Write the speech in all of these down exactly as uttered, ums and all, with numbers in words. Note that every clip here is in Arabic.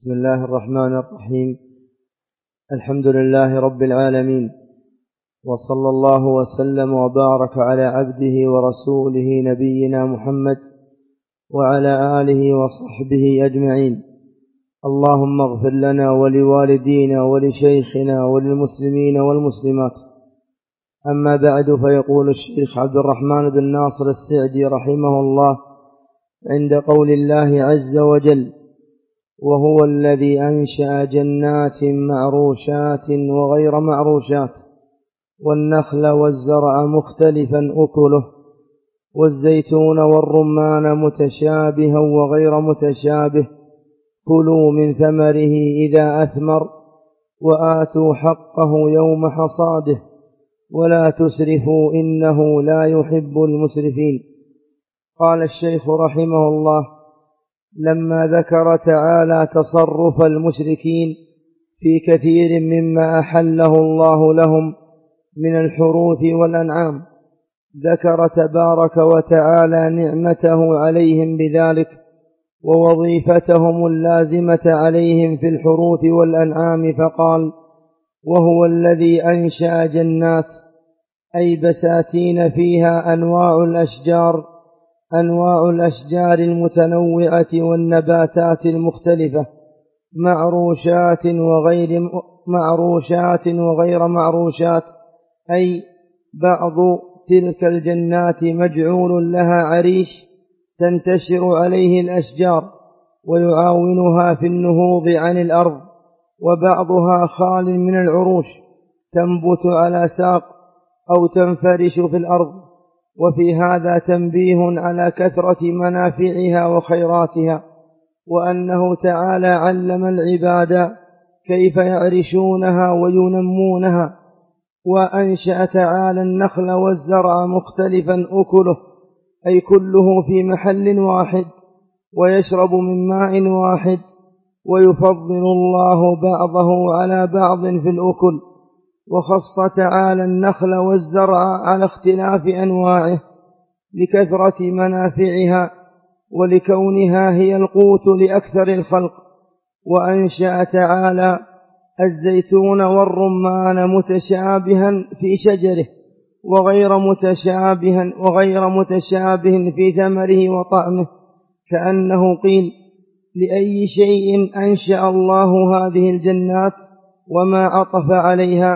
بسم الله الرحمن الرحيم. الحمد لله رب العالمين، وصلى الله وسلم وبارك على عبده ورسوله نبينا محمد وعلى آله وصحبه أجمعين. اللهم اغفر لنا ولوالدينا ولشيخنا وللمسلمين والمسلمات. أما بعد، فيقول الشيخ عبد الرحمن بن ناصر السعدي رحمه الله عند قول الله عز وجل: وهو الذي أنشأ جنات معروشات وغير معروشات والنخل والزرع مختلفا أكله والزيتون والرمان متشابها وغير متشابه كلوا من ثمره إذا أثمر وآتوا حقه يوم حصاده ولا تسرفوا إنه لا يحب المسرفين. قال الشيخ رحمه الله: لما ذكر تعالى تصرف المشركين في كثير مما أحله الله لهم من الحروث والأنعام، ذكر تبارك وتعالى نعمته عليهم بذلك ووظيفتهم اللازمة عليهم في الحروث والأنعام، فقال: وهو الذي أنشأ جنات، أي بساتين فيها أنواع الأشجار أنواع الأشجار المتنوعة والنباتات المختلفة معروشات وغير معروشات وغير معروشات، أي بعض تلك الجنات مجعول لها عريش تنتشر عليه الأشجار ويعاونها في النهوض عن الأرض، وبعضها خال من العروش تنبت على ساق أو تنفرش في الأرض. وفي هذا تنبيه على كثرة منافعها وخيراتها، وأنه تعالى علم العباد كيف يعرشونها وينمونها. وأنشأ تعالى النخل والزرع مختلفا أكله، أي كله في محل واحد ويشرب من ماء واحد، ويفضل الله بعضه على بعض في الأكل. وخص تعالى النخل والزرع على اختلاف أنواعه لكثرة منافعها ولكونها هي القوت لأكثر الخلق. وأنشأ تعالى الزيتون والرمان متشابها في شجره وغير متشابها وغير متشابه في ثمره وطعمه، كأنه قيل: لأي شيء أنشأ الله هذه الجنات وما عطف عليها،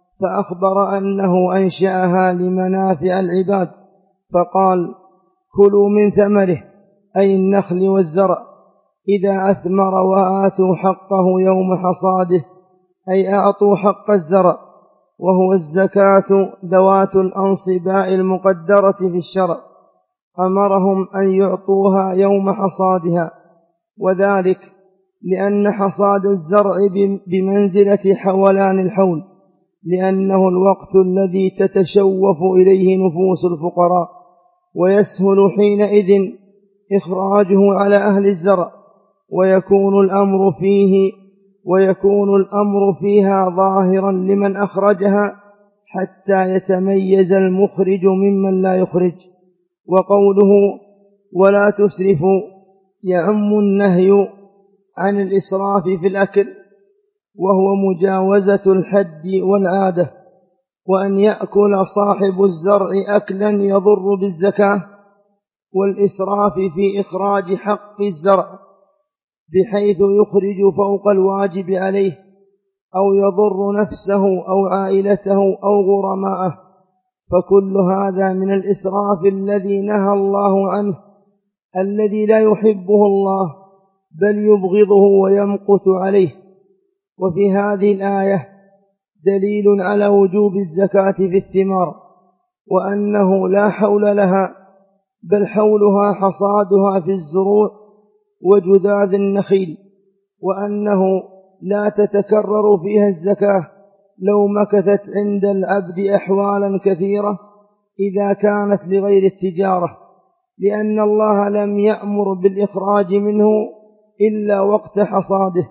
فأخبر أنه أنشأها لمنافع العباد، فقال: كلوا من ثمره، أي النخل والزرع، إذا أثمر وآتوا حقه يوم حصاده، أي أعطوا حق الزرع، وهو الزكاة ذوات الأنصباء المقدرة في الشرع، أمرهم أن يعطوها يوم حصادها، وذلك لأن حصاد الزرع بمنزلة حولان الحول، لأنه الوقت الذي تتشوف إليه نفوس الفقراء، ويسهل حينئذ إخراجه على أهل الزرع، ويكون الأمر فيه ويكون الأمر فيها ظاهرا لمن أخرجها حتى يتميز المخرج ممن لا يخرج. وقوله ولا تسرفوا يعم النهي عن الإسراف في الأكل، وهو مجاوزة الحد والعادة، وأن يأكل صاحب الزرع أكلا يضر بالزكاة، والإسراف في إخراج حق الزرع بحيث يخرج فوق الواجب عليه أو يضر نفسه أو عائلته أو غرماءه، فكل هذا من الإسراف الذي نهى الله عنه، الذي لا يحبه الله بل يبغضه ويمقت عليه. وفي هذه الآية دليل على وجوب الزكاة في الثمار، وأنه لا حول لها بل حولها حصادها في الزروع وجذاذ النخيل، وأنه لا تتكرر فيها الزكاة لو مكثت عند العبد أحوالا كثيرة إذا كانت لغير التجارة، لأن الله لم يأمر بالإخراج منه إلا وقت حصاده،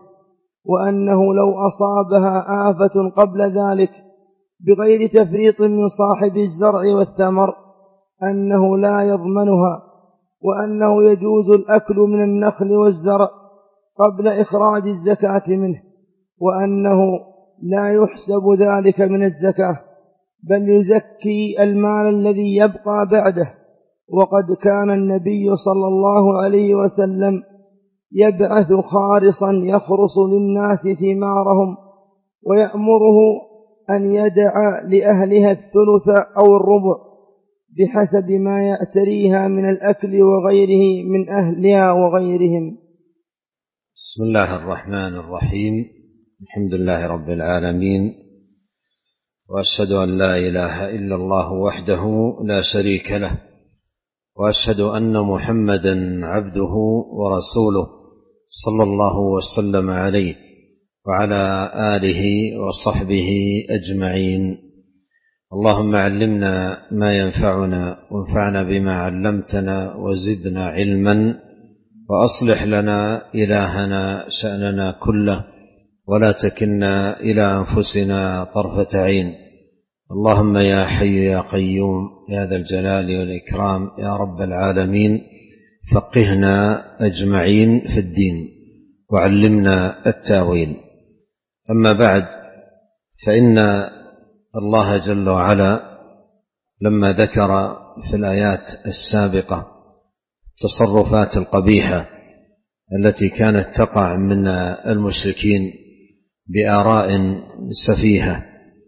وأنه لو أصابها آفة قبل ذلك بغير تفريط من صاحب الزرع والثمر أنه لا يضمنها، وأنه يجوز الأكل من النخل والزرع قبل إخراج الزكاة منه، وأنه لا يحسب ذلك من الزكاة بل يزكي المال الذي يبقى بعده. وقد كان النبي صلى الله عليه وسلم يبعث خارصا يخرص للناس ثمارهم ويأمره أن يدع لأهلها الثلث أو الربع بحسب ما يأتريها من الأكل وغيره من أهلها وغيرهم. بسم الله الرحمن الرحيم. الحمد لله رب العالمين، وأشهد أن لا إله إلا الله وحده لا شريك له، وأشهد أن محمدا عبده ورسوله صلى الله وسلم عليه وعلى آله وصحبه أجمعين. اللهم علمنا ما ينفعنا وانفعنا بما علمتنا وزدنا علما، وأصلح لنا إلهنا شأننا كله، ولا تكلنا إلى أنفسنا طرفة عين. اللهم يا حي يا قيوم يا ذا الجلال والإكرام يا رب العالمين، فقهنا أجمعين في الدين وعلمنا التاويل. أما بعد، فإن الله جل وعلا لما ذكر في الآيات السابقة التصرفات القبيحة التي كانت تقع من المشركين بآراء سفيهة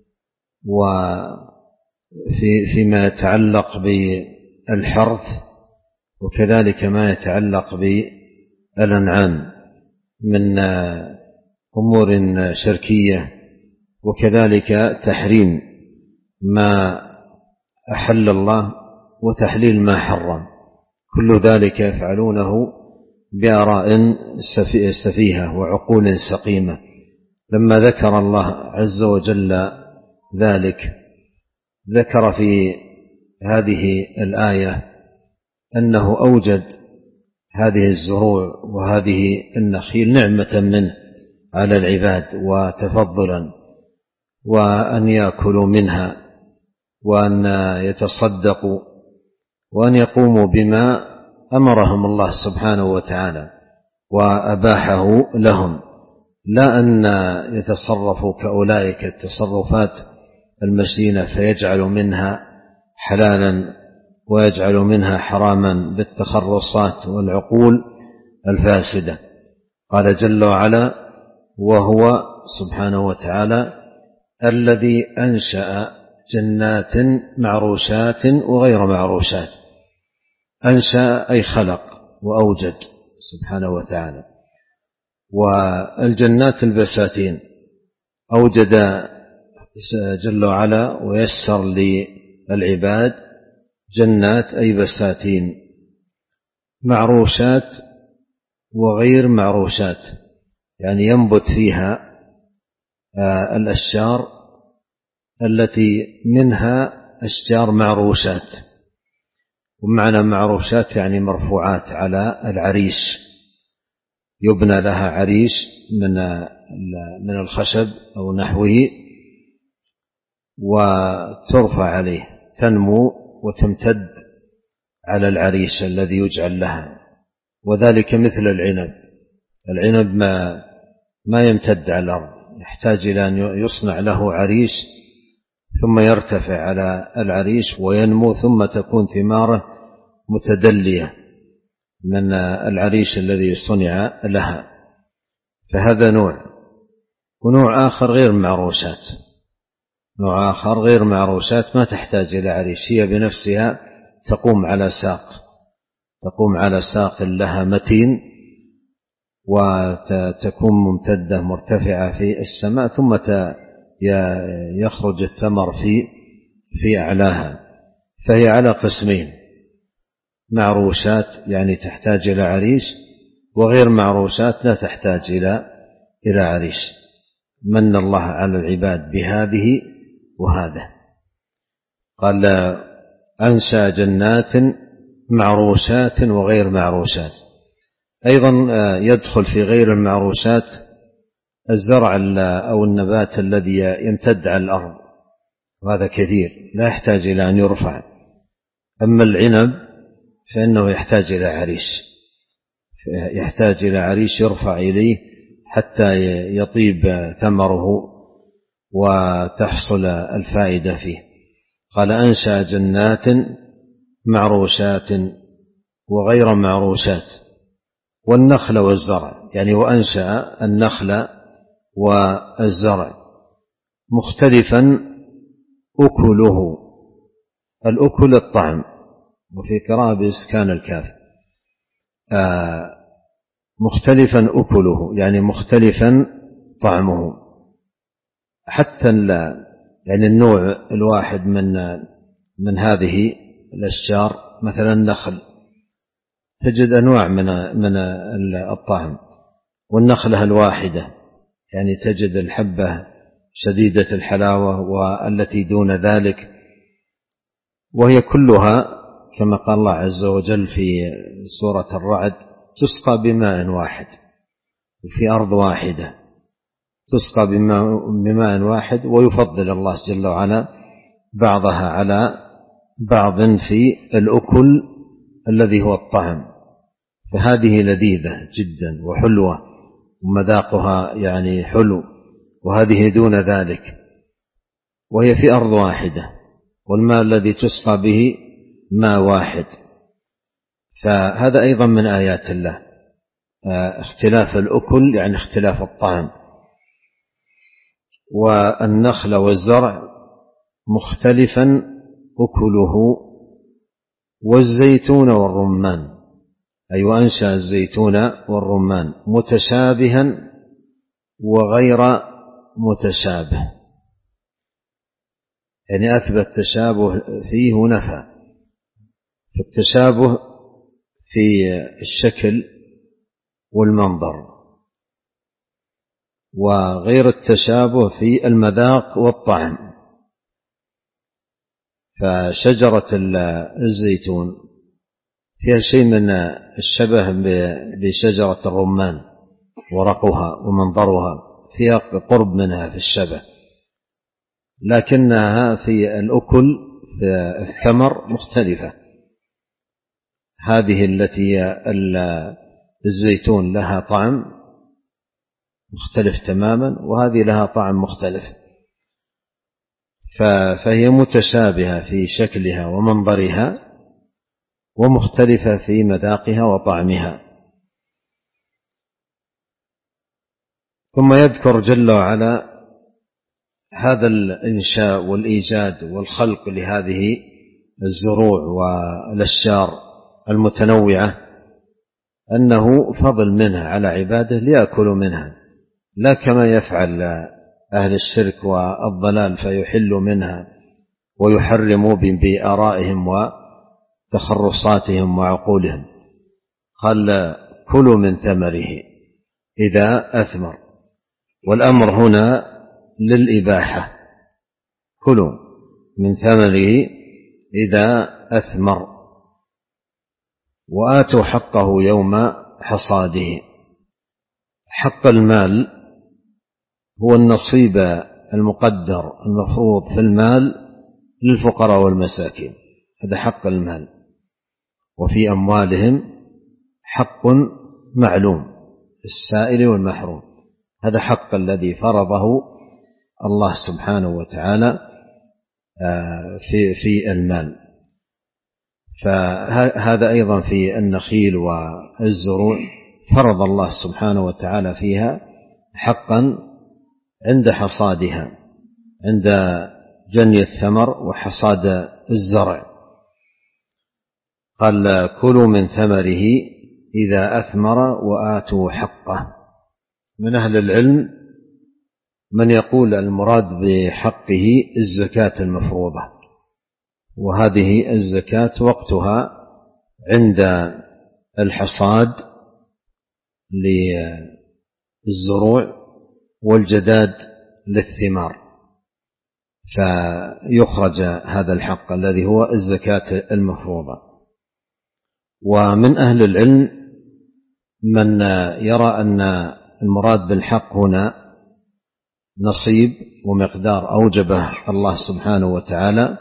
وفي فيما يتعلق بالحرث، وكذلك ما يتعلق بالأنعام من أمور شركية، وكذلك تحريم ما أحل الله وتحليل ما حرم، كل ذلك يفعلونه بآراء سفيهة وعقول سقيمة. لما ذكر الله عز وجل ذلك، ذكر في هذه الآية أنه أوجد هذه الزروع وهذه النخيل نعمة منه على العباد وتفضلا، وأن يأكلوا منها وأن يتصدقوا وأن يقوموا بما أمرهم الله سبحانه وتعالى وأباحه لهم، لا أن يتصرفوا كأولئك التصرفات المشينة فيجعل منها حلالا ويجعل منها حراما بالتخرصات والعقول الفاسدة. قال جل وعلا: وهو سبحانه وتعالى الذي أنشأ جنات معروشات وغير معروشات. أنشأ أي خلق وأوجد سبحانه وتعالى. والجنات البساتين أوجد جل وعلا ويسر للعباد جنات أي بساتين معروشات وغير معروشات، يعني ينبت فيها الأشجار التي منها أشجار معروشات، ومعنى معروشات يعني مرفوعات على العريش، يبنى لها عريش من من الخشب أو نحوه وترفع عليه، تنمو وتمتد على العريش الذي يجعل لها. وذلك مثل العنب، العنب ما ما يمتد على الأرض، يحتاج إلى أن يصنع له عريش ثم يرتفع على العريش وينمو، ثم تكون ثماره متدلية من العريش الذي صنع لها. فهذا نوع. ونوع آخر غير معروشات، نوع آخر غير معروشات ما تحتاج إلى عريش، هي بنفسها تقوم على ساق، تقوم على ساق لها متين وتكون ممتدة مرتفعة في السماء، ثم يخرج الثمر في في أعلاها. فهي على قسمين: معروشات يعني تحتاج إلى عريش، وغير معروشات لا تحتاج إلى إلى عريش. من الله على العباد بهذه وهذا. قال: أنشأ جنات معروشات وغير معروشات. أيضا يدخل في غير المعروشات الزرع أو النبات الذي يمتد على الأرض، وهذا كثير لا يحتاج إلى أن يرفع. أما العنب فإنه يحتاج إلى عريش، يحتاج إلى عريش يرفع إليه حتى يطيب ثمره وتحصل الفائدة فيه. قال أنشأ جنات معروشات وغير معروشات والنخل والزرع، يعني وأنشأ النخل والزرع مختلفا أكله، الأكل الطعم، وفي قراءة بإسكان الكاف آه مختلفا أكله يعني مختلفا طعمه. حتى يعني النوع الواحد من من هذه الأشجار مثلا النخل تجد أنواع من من الطعم، والنخلة الواحدة يعني تجد الحبة شديدة الحلاوة والتي دون ذلك، وهي كلها كما قال الله عز وجل في سورة الرعد تسقى بماء واحد في أرض واحدة، تسقى بماء واحد، ويفضل الله جل وعلا بعضها على بعض في الأكل الذي هو الطعم. فهذه لذيذة جدا وحلوة ومذاقها يعني حلو، وهذه دون ذلك، وهي في أرض واحدة، والماء الذي تسقى به ماء واحد. فهذا أيضا من آيات الله اختلاف الأكل يعني اختلاف الطعم. والنخل والزرع مختلفا أكله والزيتون والرمان، أي وأنشأ الزيتون والرمان متشابها وغير متشابه، يعني أثبت تشابه فيه ونفى. التشابه في الشكل والمنظر، وغير التشابه في المذاق والطعم. فشجرة الزيتون فيها شيء من الشبه بشجرة الرمان، ورقها ومنظرها فيها قرب منها في الشبه، لكنها في الأكل في الثمر مختلفة. هذه التي الزيتون لها طعم مختلف تماما، وهذه لها طعم مختلف، فهي متشابهة في شكلها ومنظرها ومختلفة في مذاقها وطعمها. ثم يذكر جل وعلا هذا الإنشاء والإيجاد والخلق لهذه الزروع والأشجار المتنوعة أنه فضل منها على عباده ليأكلوا منها، لا كما يفعل أهل الشرك والضلال فيحلوا منها ويحرموا بآرائهم وتخرصاتهم وعقولهم. قال كلوا من ثمره إذا أثمر، والأمر هنا للإباحة، كلوا من ثمره إذا أثمر وآتوا حقه يوم حصاده. حق المال هو النصيب المقدر المفروض في المال للفقراء والمساكين، هذا حق المال. وفي أموالهم حق معلوم السائل والمحروم، هذا حق الذي فرضه الله سبحانه وتعالى في في المال. فهذا أيضا في النخيل والزروع فرض الله سبحانه وتعالى فيها حقا عند حصادها، عند جني الثمر وحصاد الزرع. قال كلوا من ثمره إذا أثمر وآتوا حقه. من أهل العلم من يقول المراد بحقه الزكاة المفروضة، وهذه الزكاة وقتها عند الحصاد للزروع والجداد للثمار، فيخرج هذا الحق الذي هو الزكاة المفروضة. ومن أهل العلم من يرى أن المراد بالحق هنا نصيب ومقدار أوجبه الله سبحانه وتعالى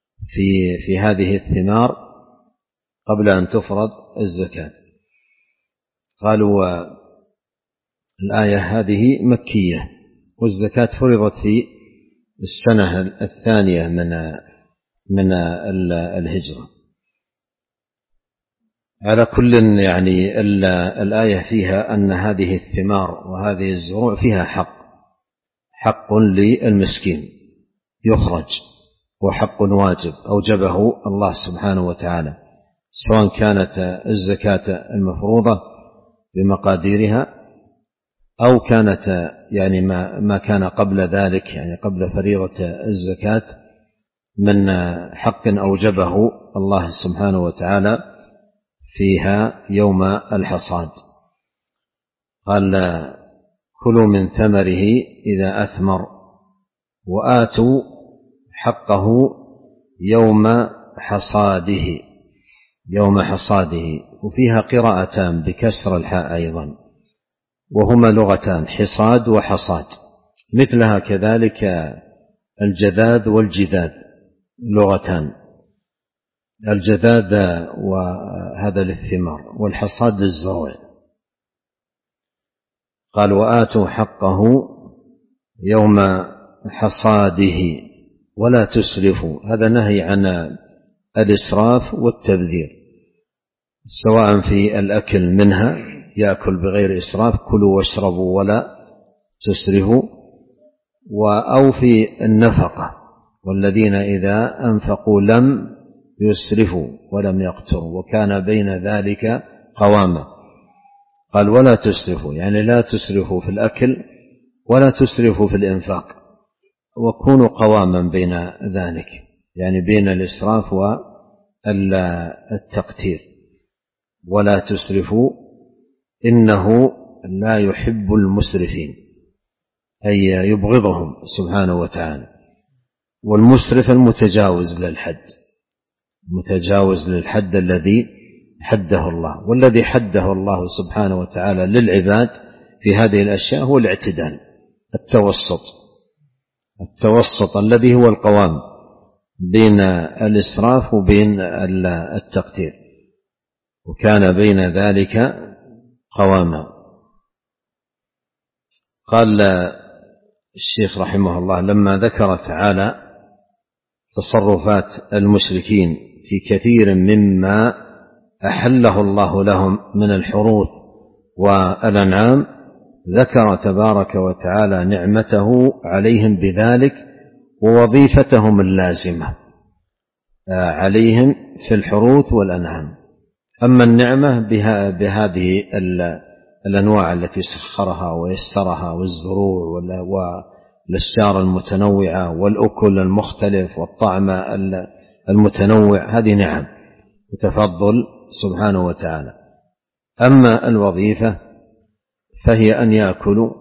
في في هذه الثمار قبل أن تفرض الزكاة. قالوا الآية هذه مكية، والزكاة فرضت في السنة الثانية من من الهجرة. على كل يعني الآية فيها أن هذه الثمار وهذه الزروع فيها حق حق للمسكين يخرج، وحق واجب أوجبه الله سبحانه وتعالى، سواء كانت الزكاة المفروضة بمقاديرها أو كانت يعني ما ما كان قبل ذلك، يعني قبل فريضة الزكاة من حق أوجبه الله سبحانه وتعالى فيها يوم الحصاد. قال كلوا من ثمره إذا أثمر وآتوا حقه يوم حصاده يوم حصاده وفيها قراءتان بكسر الحاء أيضا، وهما لغتان، حصاد وحصاد، مثلها كذلك الجذاذ والجذاذ لغتان، الجذاذ وهذا للثمار والحصاد للزروع. قال وآتوا حقه يوم حصاده ولا تسرفوا، هذا نهي عن الإسراف والتبذير، سواء في الأكل منها يأكل بغير إسراف، كلوا واشربوا ولا تسرفوا، أو في النفقة، والذين إذا أنفقوا لم يسرفوا ولم يقتروا وكان بين ذلك قواما. قال ولا تسرفوا، يعني لا تسرفوا في الأكل ولا تسرفوا في الإنفاق، وكونوا قواما بين ذلك، يعني بين الإسراف والتقتير. ولا تسرفوا إنه لا يحب المسرفين، أي يبغضهم سبحانه وتعالى. والمسرف المتجاوز للحد، متجاوز للحد الذي حده الله، والذي حده الله سبحانه وتعالى للعباد في هذه الأشياء هو الاعتدال، التوسط التوسط الذي هو القوام بين الإسراف وبين التقتير، وكان بين ذلك قواما. قال الشيخ رحمه الله لما ذكر تعالى تصرفات المشركين في كثير مما أحله الله لهم من الحروث والأنعام، ذكر تبارك وتعالى نعمته عليهم بذلك ووظيفتهم اللازمة عليهم في الحروث والأنعام. أما النعمة بها بهذه الأنواع التي سخرها ويسرها، والزروع والأشجار المتنوعة والأكل المختلف والطعم المتنوع، هذه نعم وتفضل سبحانه وتعالى. أما الوظيفة فهي أن يأكلوا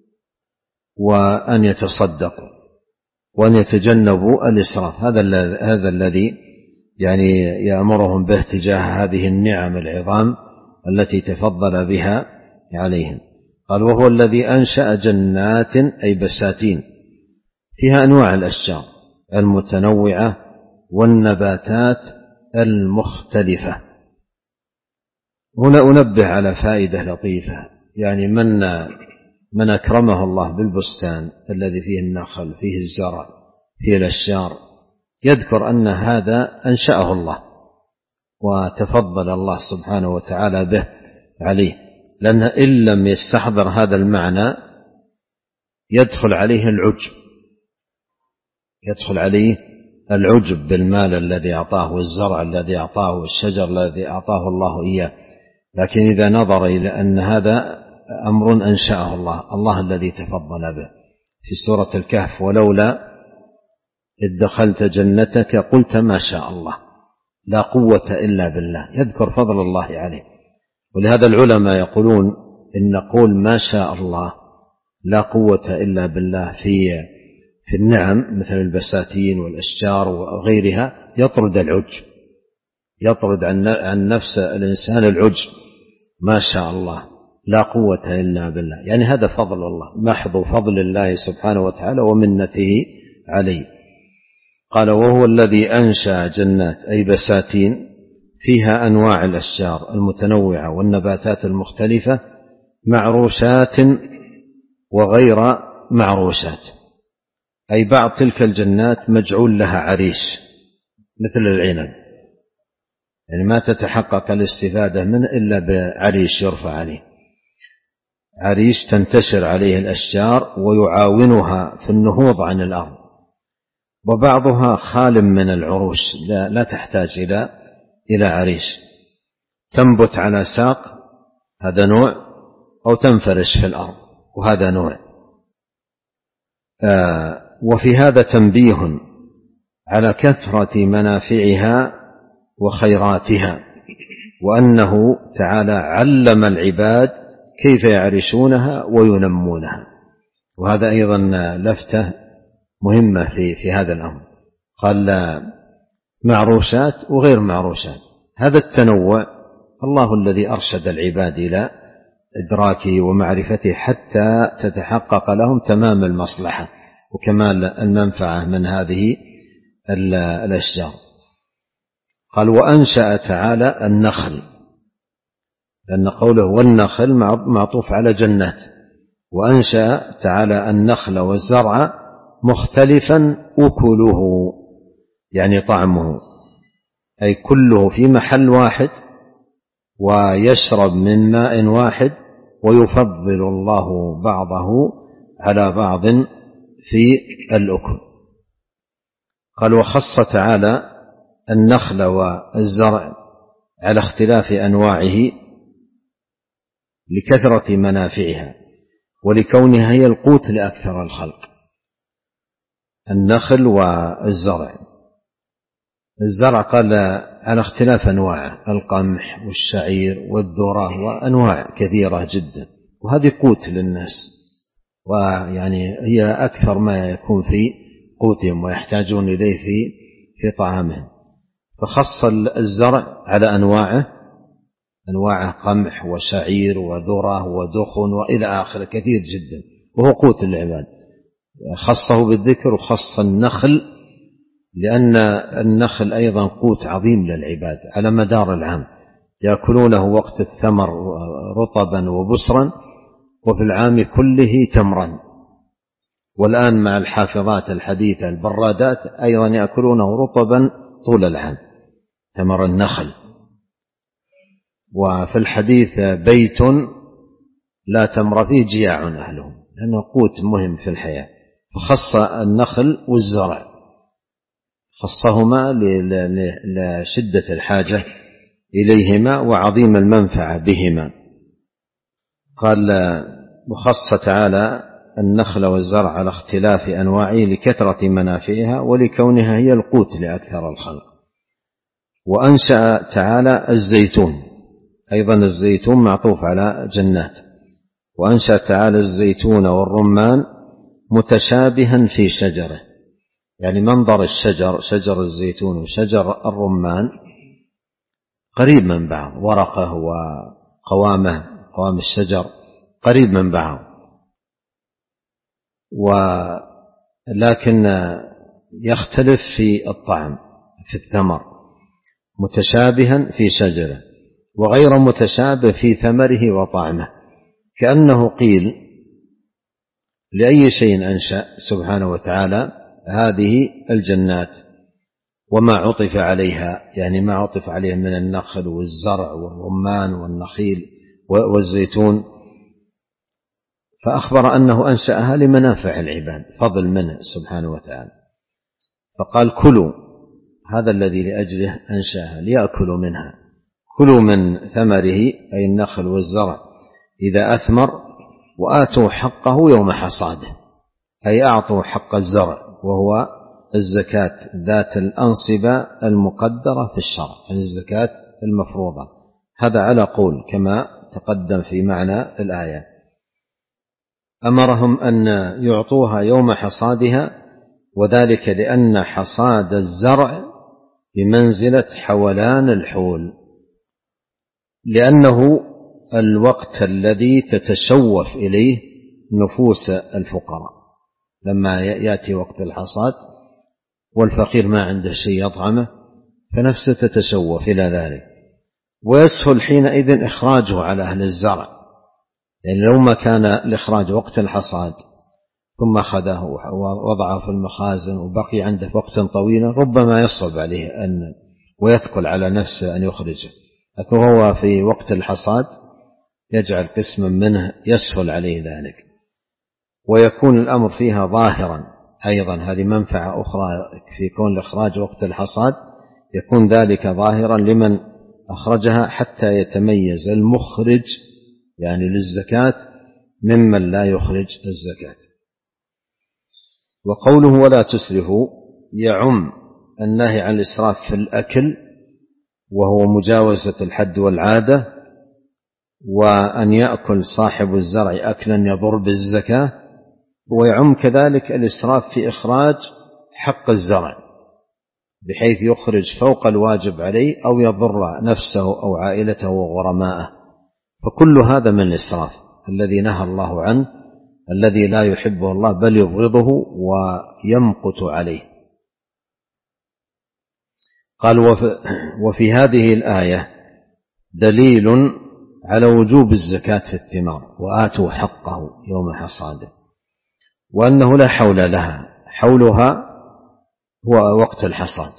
وأن يتصدقوا وأن يتجنبوا الإسراف، هذا هذا الذي يعني يأمرهم به تجاه هذه النعم العظام التي تفضل بها عليهم. قال وهو الذي أنشأ جنات أي بساتين فيها أنواع الأشجار المتنوعة والنباتات المختلفة. هنا أنبه على فائدة لطيفة، يعني من من أكرمه الله بالبستان الذي فيه النخل، فيه الزرع، فيه الأشجار، يذكر أن هذا أنشأه الله وتفضل الله سبحانه وتعالى به عليه، لأن إن لم يستحضر هذا المعنى يدخل عليه العجب يدخل عليه العجب بالمال الذي أعطاه والزرع الذي أعطاه والشجر الذي أعطاه الله إياه. لكن إذا نظر إلى أن هذا أمر أنشأه الله، الله الذي تفضل به، في سورة الكهف ولولا إذ دخلت جنتك قلت ما شاء الله لا قوة إلا بالله، يذكر فضل الله عليه. ولهذا العلماء يقولون إن نقول ما شاء الله لا قوة إلا بالله في في النعم مثل البساتين والأشجار وغيرها يطرد العجب، يطرد عن نفس الإنسان العجب، ما شاء الله لا قوة إلا بالله، يعني هذا فضل الله، محض فضل الله سبحانه وتعالى ومنته عليه. قال وهو الذي أنشأ جنات أي بساتين فيها أنواع الأشجار المتنوعة والنباتات المختلفة، معروشات وغير معروشات، أي بعض تلك الجنات مجعول لها عريش مثل العنب، يعني ما تتحقق الاستفادة منه إلا بعريش يرفع عليه، عريش تنتشر عليه الأشجار ويعاونها في النهوض عن الأرض. وبعضها خال من العروش، لا, لا تحتاج إلى إلى عريش، تنبت على ساق، هذا نوع، أو تنفرش في الأرض، وهذا نوع. آه وفي هذا تنبيه على كثرة منافعها وخيراتها، وأنه تعالى علم العباد كيف يعرشونها وينمونها. وهذا أيضا لفتة مهمة في في هذا الأمر، قال معروشات وغير معروشات. هذا التنوع الله الذي أرشد العباد إلى إدراكه ومعرفته حتى تتحقق لهم تمام المصلحة وكمال المنفعة من هذه الأشجار. قال وأنشأ تعالى النخل، لأن قوله والنخل معطوف على جنات، وأنشأ تعالى النخل والزرع مختلفا أكله، يعني طعمه، أي كله في محل واحد ويشرب من ماء واحد، ويفضل الله بعضه على بعض في الأكل. قال وخص تعالى النخل والزرع على اختلاف أنواعه لكثرة منافعها ولكونها هي القوت لأكثر الخلق. النخل والزرع، الزرع قال على اختلاف أنواعه، القمح والشعير والذرة وأنواع كثيرة جدا، وهذه قوت للناس، ويعني هي أكثر ما يكون في قوتهم ويحتاجون إليه في في طعامهم. فخص الزرع على أنواعه، أنواعه قمح وشعير وذرة ودخن وإلى آخر كثير جدا، وهو قوت للعباد. خصه بالذكر، وخص النخل لأن النخل أيضا قوت عظيم للعباد على مدار العام، يأكلونه وقت الثمر رطبا وبسرا، وفي العام كله تمرا. والآن مع الحافظات الحديثة البرادات أيضا يأكلونه رطبا طول العام، ثمر النخل. وفي الحديث بيت لا تمر فيه جياع أهله، لأنه قوت مهم في الحياة. فخص النخل والزرع، خصهما لشدة الحاجة إليهما وعظيم المنفعة بهما. قال وخص تعالى النخل والزرع على اختلاف أنواعه لكثرة منافعها ولكونها هي القوت لأكثر الخلق. وأنشأ تعالى الزيتون، أيضا الزيتون معطوف على جنات. وأنشأ تعالى الزيتون والرمان متشابها في شجره، يعني منظر الشجر، شجر الزيتون وشجر الرمان قريب من بعض، ورقه وقوامه، قوام الشجر قريب من بعض، ولكن يختلف في الطعم في الثمر، متشابها في شجره وغير متشابه في ثمره وطعمه. كأنه قيل لأي شيء أنشأ سبحانه وتعالى هذه الجنات وما عطف عليها، يعني ما عطف عليها من النخل والزرع والرمان والنخيل والزيتون، فأخبر أنه أنشأها لمنافع العباد، فضل منه سبحانه وتعالى. فقال كلوا، هذا الذي لأجله أنشأها، ليأكلوا منها. كلوا من ثمره، أي النخل والزرع إذا أثمر، وآتوا حقه يوم حصاده، أي أعطوا حق الزرع وهو الزكاة ذات الأنصبة المقدرة في الشرع، يعني الزكاة المفروضة. هذا على قول كما تقدم في معنى الآية. أمرهم أن يعطوها يوم حصادها، وذلك لأن حصاد الزرع بمنزلة حولان الحول، لأنه الوقت الذي تتشوف إليه نفوس الفقراء، لما يأتي وقت الحصاد والفقير ما عنده شيء يطعمه، فنفسه تتشوف إلى ذلك، ويسهل حينئذ إخراجه على أهل الزرع، يعني لو ما كان الإخراج وقت الحصاد ثم أخذه ووضعه في المخازن وبقي عنده وقت طويل ربما يصعب عليه أن ويثقل على نفسه أن يخرجه، لكن هو في وقت الحصاد يجعل قسما منه يسهل عليه ذلك، ويكون الأمر فيها ظاهرا أيضا. هذه منفعة أخرى في كون الإخراج وقت الحصاد، يكون ذلك ظاهرا لمن أخرجها حتى يتميز المخرج يعني للزكاة ممن لا يخرج الزكاة. وقوله ولا تسرفوا يعم النهي عن الإسراف في الأكل، وهو مجاوزة الحد والعادة، وأن يأكل صاحب الزرع أكلا يضر بالزكاة، ويعم كذلك الإسراف في إخراج حق الزرع بحيث يخرج فوق الواجب عليه أو يضر نفسه أو عائلته وغرماءه، فكل هذا من الإسراف الذي نهى الله عنه، الذي لا يحبه الله بل يبغضه ويمقت عليه. قال وفي هذه الآية دليل على وجوب الزكاة في الثمار وآتوا حقه يوم حصاده، وأنه لا حول لها، حولها هو وقت الحصاد،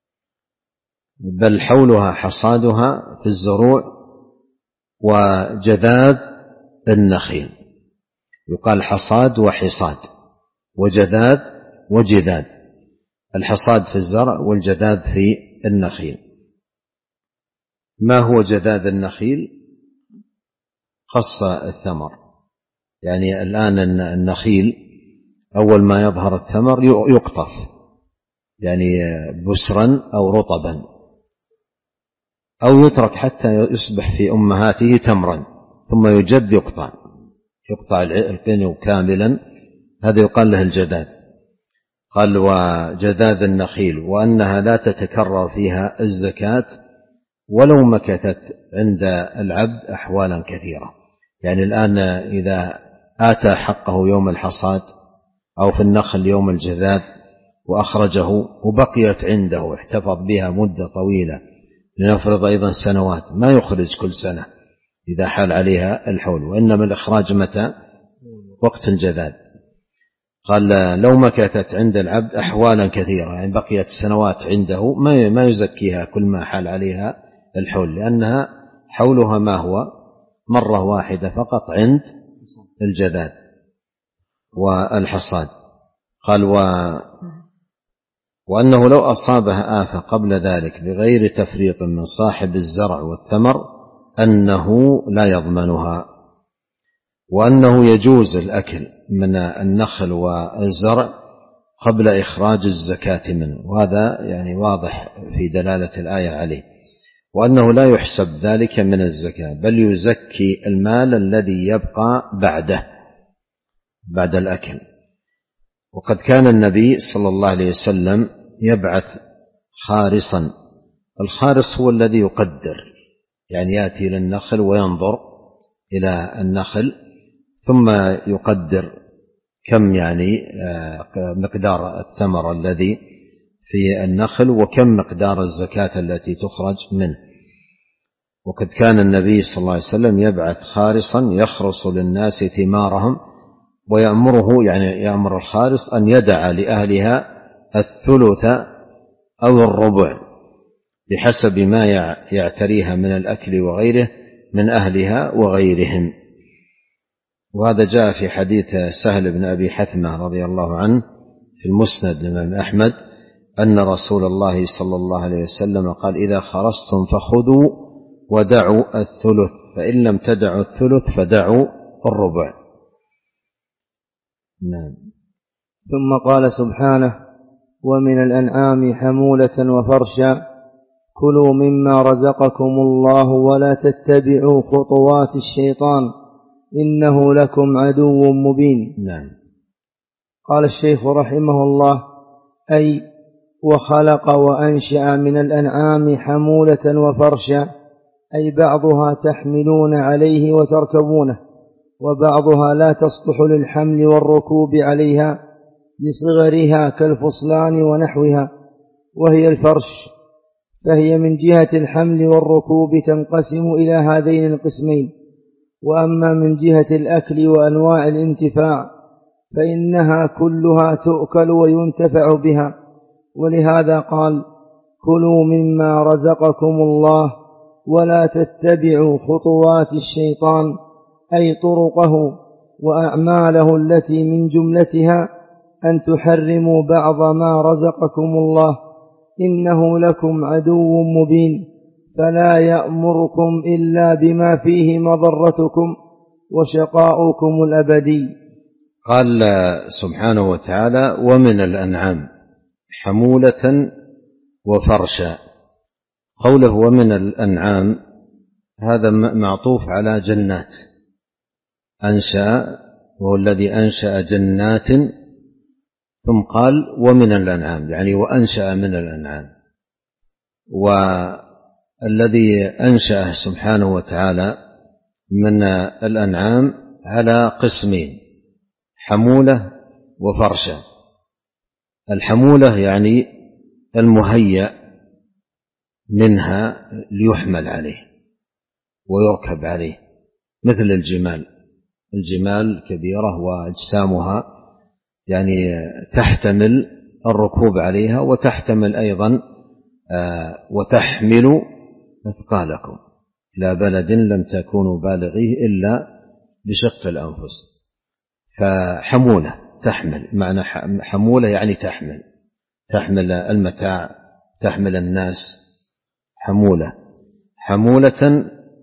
بل حولها حصادها في الزروع وجذاذ النخيل، يقال حصاد وحصاد وجذاذ وجذاذ، الحصاد في الزرع والجذاذ في النخيل. ما هو جذاذ النخيل؟ خص الثمر، يعني الآن النخيل أول ما يظهر الثمر يقطف، يعني بسرا أو رطبا، أو يترك حتى يصبح في أمهاته تمرا ثم يجد يقطع يقطع القنو كاملا، هذا يقال له الجذاذ. قال وجذاذ النخيل وأنها لا تتكرر فيها الزكاة ولو مكثت عند العبد أحوالا كثيرة، يعني الآن إذا آتى حقه يوم الحصاد أو في النخل يوم الجذاذ وأخرجه وبقيت عنده احتفظ بها مدة طويلة، لنفرض أيضا سنوات، ما يخرج كل سنة إذا حال عليها الحول، وإنما الإخراج متى؟ وقت الجذاذ. قال لو مكثت عند العبد أحوالا كثيرة، يعني بقيت سنوات عنده ما يزكيها كل ما حال عليها الحول، لأنها حولها ما هو مرة واحدة فقط عند الجذاذ والحصاد. قال و وأنه لو أصابها آفة قبل ذلك بغير تفريط من صاحب الزرع والثمر أنه لا يضمنها، وأنه يجوز الأكل من النخل والزرع قبل إخراج الزكاة منه، وهذا يعني واضح في دلالة الآية عليه، وأنه لا يحسب ذلك من الزكاة بل يزكي المال الذي يبقى بعده بعد الأكل. وقد كان النبي صلى الله عليه وسلم يبعث خارصا، الخارص هو الذي يقدر، يعني يأتي للنخل وينظر إلى النخل ثم يقدر كم يعني مقدار الثمر الذي في النخل وكم مقدار الزكاة التي تخرج منه. وقد كان النبي صلى الله عليه وسلم يبعث خارصا يخرص للناس ثمارهم ويأمره، يعني يأمر الخارص أن يدع لأهلها الثلث أو الربع بحسب ما يعتريها من الأكل وغيره من أهلها وغيرهم. وهذا جاء في حديث سهل بن أبي حثمة رضي الله عنه في المسند للإمام أحمد أن رسول الله صلى الله عليه وسلم قال إذا خرستم فخذوا ودعوا الثلث، فإن لم تدعوا الثلث فدعوا الربع. نعم. ثم قال سبحانه ومن الأنعام حمولة وفرشا كلوا مما رزقكم الله ولا تتبعوا خطوات الشيطان إنه لكم عدو مبين. نعم. قال الشيخ رحمه الله أي وخلق وأنشأ من الأنعام حمولة وفرشا، أي بعضها تحملون عليه وتركبونه، وبعضها لا تصلح للحمل والركوب عليها لصغرها كالفصلان ونحوها، وهي الفرش. فهي من جهة الحمل والركوب تنقسم إلى هذين القسمين. وأما من جهة الأكل وأنواع الانتفاع فإنها كلها تؤكل وينتفع بها، ولهذا قال: كلوا مما رزقكم الله ولا تتبعوا خطوات الشيطان، أي طرقه وأعماله التي من جملتها أن تحرموا بعض ما رزقكم الله، إنه لكم عدو مبين، فلا يأمركم إلا بما فيه مضرتكم وشقاؤكم الأبدي. قال سبحانه وتعالى: ومن الأنعام حمولة وفرشا. قوله ومن الأنعام هذا معطوف على جنات، أنشأ، وهو الذي أنشأ جنات، ثم قال ومن الأنعام، يعني وأنشأ من الأنعام. والذي أنشأ سبحانه وتعالى من الأنعام على قسمين: حمولة وفرشا. الحمولة يعني المهيأ منها ليحمل عليه ويركب عليه، مثل الجمال. الجمال كبيرة وأجسامها يعني تحتمل الركوب عليها، وتحتمل أيضا آه وتحمل أثقالكم إلى بلد لم تكونوا بالغيه إلا بشق الأنفس. فحمولة تحمل، معنى حمولة يعني تحمل، تحمل المتاع، تحمل الناس، حمولة. حمولة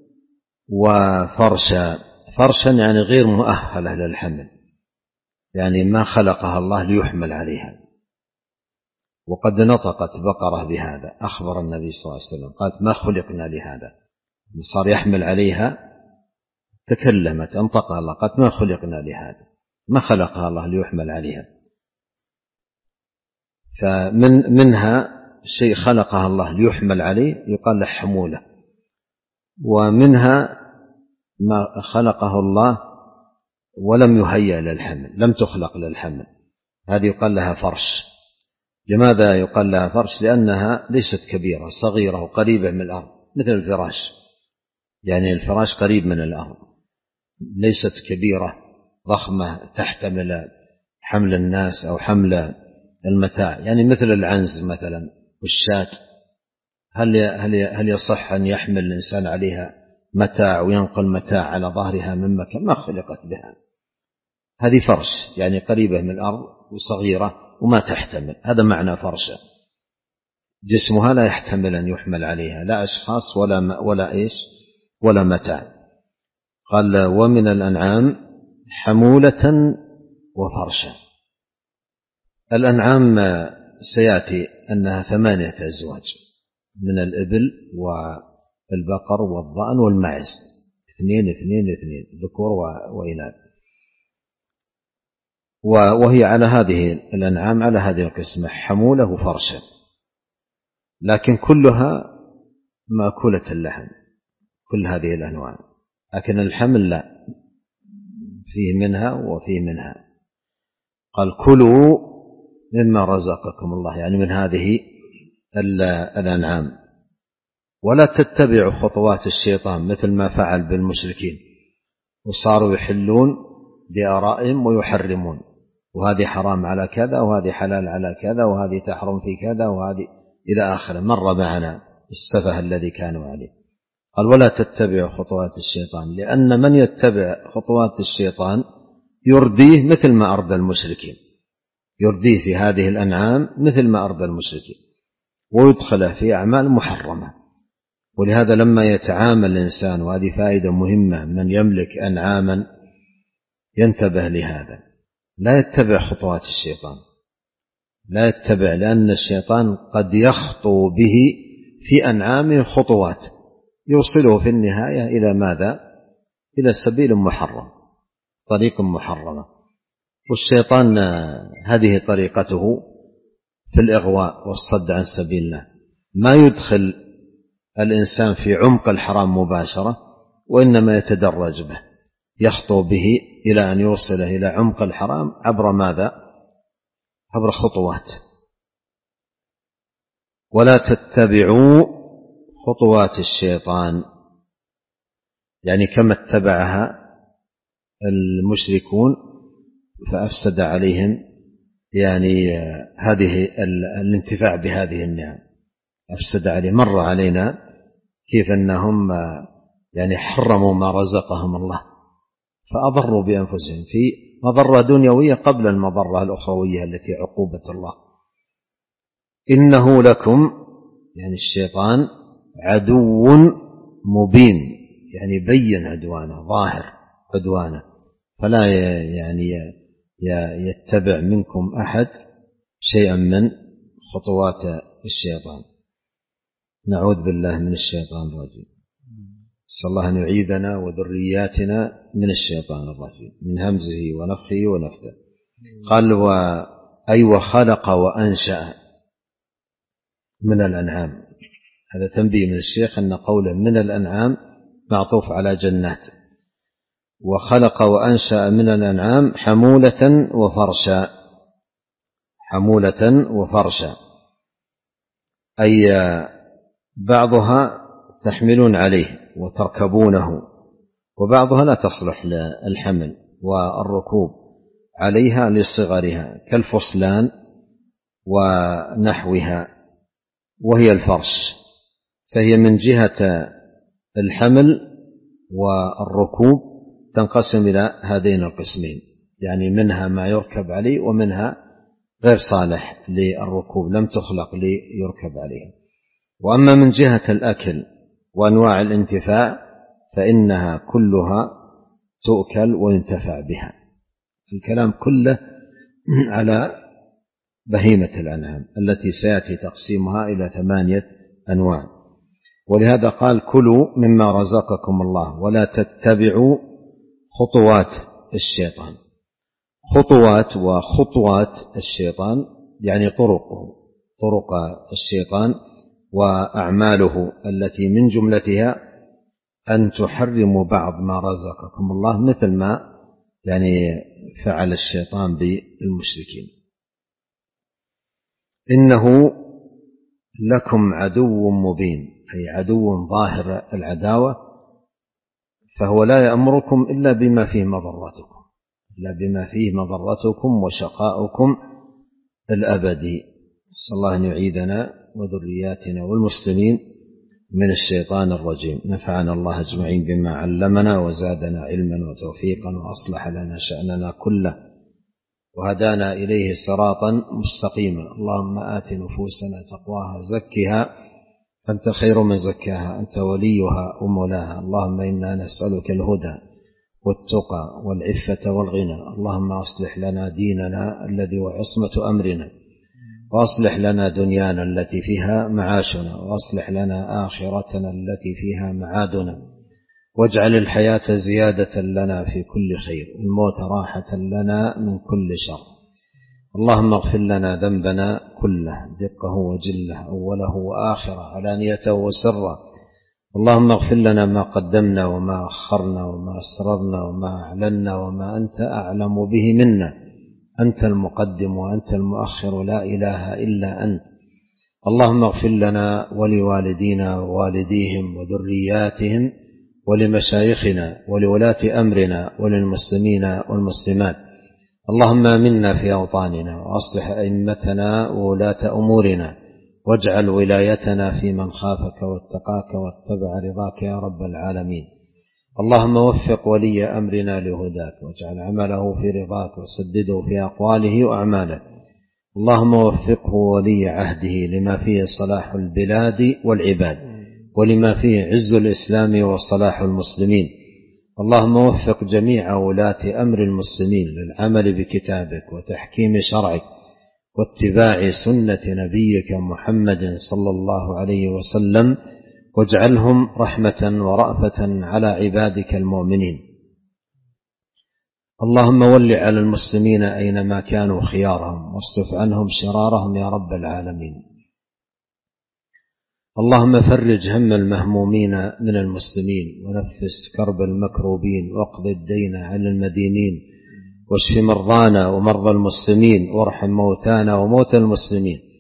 وفرشا. فرشا يعني غير مؤهلة للحمل، يعني ما خلقها الله ليحمل عليها. وقد نطقت بقرة بهذا، أخبر النبي صلى الله عليه وسلم، قالت: ما خلقنا لهذا. صار يحمل عليها، تكلمت، أنطقها الله، قالت: ما خلقنا لهذا، ما خلقها الله ليحمل عليها. فمن منها شيء خلقها الله ليحمل عليه يقال له حمولة، ومنها ما خلقه الله ولم يهيأ للحمل، لم تخلق للحمل، هذه يقال لها فرش. لماذا يقال لها فرش؟ لأنها ليست كبيرة، صغيرة وقريبة من الأرض، مثل الفراش، يعني الفراش قريب من الأرض، ليست كبيرة ضخمة تحتمل حمل الناس أو حمل المتاع، يعني مثل العنز مثلا والشاة، هل هل هل يصح أن يحمل الإنسان عليها متاع وينقل متاع على ظهرها من مكان؟ ما خلقت بها. هذه فرش، يعني قريبة من الأرض وصغيرة وما تحتمل، هذا معنى فرشة. جسمها لا يحتمل أن يحمل عليها لا أشخاص ولا ولا إيش ولا متاع. قال: ومن الأنعام حمولة وفرشا. الأنعام سيأتي أنها ثمانية أزواج من الإبل والبقر والضأن والمعز، اثنين اثنين اثنين، ذكور وإناث. وهي على هذه الأنعام على هذه القسمة، حمولة وفرشا، لكن كلها مأكولة اللحم، كل هذه الأنواع، لكن الحمل لا، فيه منها وفيه منها. قال: كلوا مما رزقكم الله، يعني من هذه الأنعام، ولا تتبعوا خطوات الشيطان مثل ما فعل بالمشركين، وصاروا يحلون بآرائهم ويحرمون، وهذه حرام على كذا، وهذه حلال على كذا، وهذه تحرم في كذا، وهذه إلى آخره، مر معنا السفه الذي كانوا عليه. قال: ولا تتبعوا خطوات الشيطان، لأن من يتبع خطوات الشيطان يرديه مثل ما أردى المشركين، يرديه في هذه الأنعام مثل ما أردى المشركين، ويدخله في أعمال محرمة. ولهذا لما يتعامل الإنسان، وهذه فائدة مهمة، من يملك أنعاما ينتبه لهذا، لا يتبع خطوات الشيطان، لا يتبع، لأن الشيطان قد يخطو به في أنعامه خطوات يوصله في النهاية إلى ماذا؟ إلى سبيل محرم، طريق محرمة. والشيطان هذه طريقته في الإغواء والصد عن سبيل الله، ما يدخل الإنسان في عمق الحرام مباشرة، وإنما يتدرج به، يخطو به إلى أن يوصله إلى عمق الحرام عبر ماذا؟ عبر خطوات. ولا تتبعوا خطوات الشيطان، يعني كما اتبعها المشركون فأفسد عليهم يعني هذه الانتفاع بهذه النعم، أفسد عليه. مر علينا كيف أنهم يعني حرموا ما رزقهم الله فأضروا بأنفسهم في مضرة دنيوية قبل المضرة الأخروية التي عقوبة الله. إنه لكم يعني الشيطان عدو مبين، يعني بين عدوانه، ظاهر عدوانه، فلا يعني يتبع منكم أحد شيئا من خطوات الشيطان. نعوذ بالله من الشيطان الرجيم. نسأل الله أن يعيذنا وذرياتنا من الشيطان الرجيم، من همزه ونفخه ونفثه. قال أي وخلق وأنشأ من الأنعام. هذا تنبيه من الشيخ أن قوله من الأنعام معطوف على جنات. وخلق وأنشأ من الأنعام حمولة وفرشا، حمولة وفرشا أي بعضها تحملون عليه وتركبونه، وبعضها لا تصلح للحمل والركوب عليها لصغرها كالفصلان ونحوها، وهي الفرش، فهي من جهة الحمل والركوب تنقسم إلى هذين القسمين، يعني منها ما يركب عليه ومنها غير صالح للركوب، لم تخلق ليركب عليها. وأما من جهة الأكل وأنواع الانتفاع فإنها كلها تؤكل وينتفع بها. الكلام كله على بهيمة الأنعام التي سيأتي تقسيمها إلى ثمانية أنواع. ولهذا قال كلوا مما رزقكم الله ولا تتبعوا خطوات الشيطان. خطوات وخطوات الشيطان يعني طرقه، طرق الشيطان وأعماله التي من جملتها أن تحرموا بعض ما رزقكم الله، مثل ما يعني فعل الشيطان بالمشركين. إنه لكم عدو مبين، أي عدو ظاهر العداوة، فهو لا يأمركم إلا بما فيه مضرتكم، إلا بما فيه مضرتكم وشقاؤكم الأبدي. نسأل الله أن يعيذنا وذرياتنا والمسلمين من الشيطان الرجيم. نفعنا الله أجمعين بما علمنا وزادنا علما وتوفيقا وأصلح لنا شأننا كله وهدانا إليه صراطا مستقيما. اللهم آت نفوسنا تقواها زكها أنت خير من زكاها أنت وليها ومولاها. اللهم إنا نسألك الهدى والتقى والعفة والغنى. اللهم أصلح لنا ديننا الذي هو عصمة أمرنا، وأصلح لنا دنيانا التي فيها معاشنا، وأصلح لنا آخرتنا التي فيها معادنا، واجعل الحياة زيادة لنا في كل خير والموت راحة لنا من كل شر. اللهم اغفر لنا ذنبنا كله دقه وجله أوله وآخره علانيته وسره. اللهم اغفر لنا ما قدمنا وما أخرنا وما أسررنا وما أعلنا وما أنت أعلم به منا. أنت المقدم وأنت المؤخر لا إله إلا أنت. اللهم اغفر لنا ولوالدينا ووالديهم وذرياتهم ولمشايخنا ولولاة أمرنا وللمسلمين والمسلمات. اللهم آمنا في أوطاننا وأصلح أئمتنا وولاة أمورنا، واجعل ولايتنا في من خافك واتقاك واتبع رضاك يا رب العالمين. اللهم وفق ولي أمرنا لهداك، واجعل عمله في رضاك، وسدده في أقواله وأعماله. اللهم وفقه ولي عهده لما فيه صلاح البلاد والعباد، ولما فيه عز الإسلام وصلاح المسلمين. اللهم وفق جميع ولاة أمر المسلمين للعمل بكتابك وتحكيم شرعك واتباع سنة نبيك محمد صلى الله عليه وسلم، واجعلهم رحمة ورأفة على عبادك المؤمنين. اللهم ول على المسلمين أينما كانوا خيارهم، واصرف عنهم شرارهم يا رب العالمين. اللهم فرج هم المهمومين من المسلمين، ونفس كرب المكروبين، واقض الدين على المدينين، واشف مرضانا ومرضى المسلمين، وارحم موتانا وموتى المسلمين.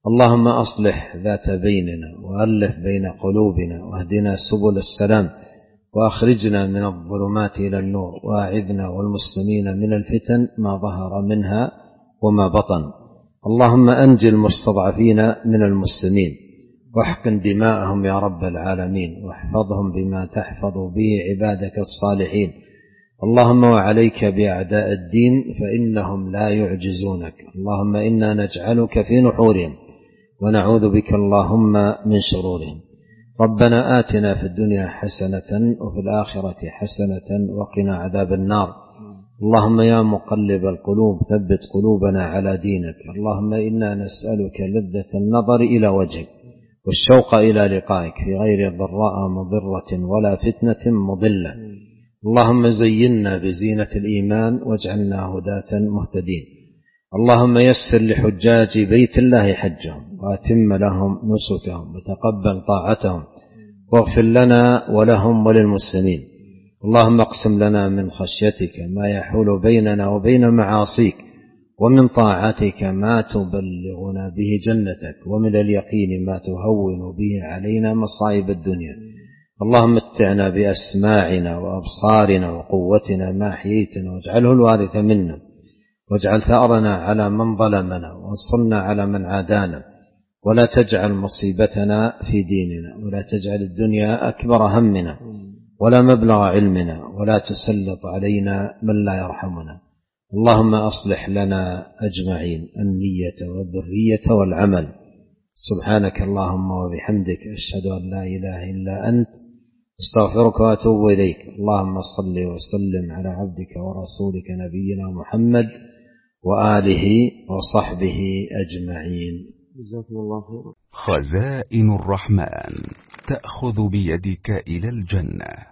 اللهم أصلح ذات بيننا وألف بين قلوبنا واهدنا سبل السلام وأخرجنا من الظلمات إلى النور وأعذنا والمسلمين من الفتن ما ظهر منها وما بطن. اللهم أنجِ المستضعفين من المسلمين واحقن دماءهم يا رب العالمين واحفظهم بما تحفظ به عبادك الصالحين. اللهم وعليك بأعداء الدين فإنهم لا يعجزونك. اللهم إنا نجعلك في نحورهم ونعوذ بك اللهم من شرورهم. ربنا آتنا في الدنيا حسنة وفي الآخرة حسنة وقنا عذاب النار. اللهم يا مقلب القلوب ثبت قلوبنا على دينك. اللهم إنا نسألك لذة النظر إلى وجهك والشوق إلى لقائك في غير ضراء مضرة ولا فتنة مضلة. اللهم زينا بزينة الإيمان واجعلنا هداة مهتدين. اللهم يسر لحجاج بيت الله حجهم وأتم لهم نسكهم وتقبل طاعتهم واغفر لنا ولهم وللمسلمين. اللهم اقسم لنا من خشيتك ما يحول بيننا وبين معاصيك ومن طاعتك ما تبلغنا به جنتك ومن اليقين ما تهون به علينا مصائب الدنيا. اللهم متعنا بأسماعنا وأبصارنا وقوتنا ما أحييتنا واجعله الوارث منا واجعل ثأرنا على من ظلمنا وانصرنا على من عادانا ولا تجعل مصيبتنا في ديننا ولا تجعل الدنيا أكبر همنا ولا مبلغ علمنا ولا تسلط علينا من لا يرحمنا. اللهم أصلح لنا أجمعين النية والذرية والعمل. سبحانك اللهم وبحمدك أشهد أن لا إله إلا أنت استغفرك وأتوب إليك. اللهم صل وسلم على عبدك ورسولك نبينا محمد وآله وصحبه أجمعين. جزاكم الله خيرا. خزائن الرحمن تأخذ بيدك إلى الجنة.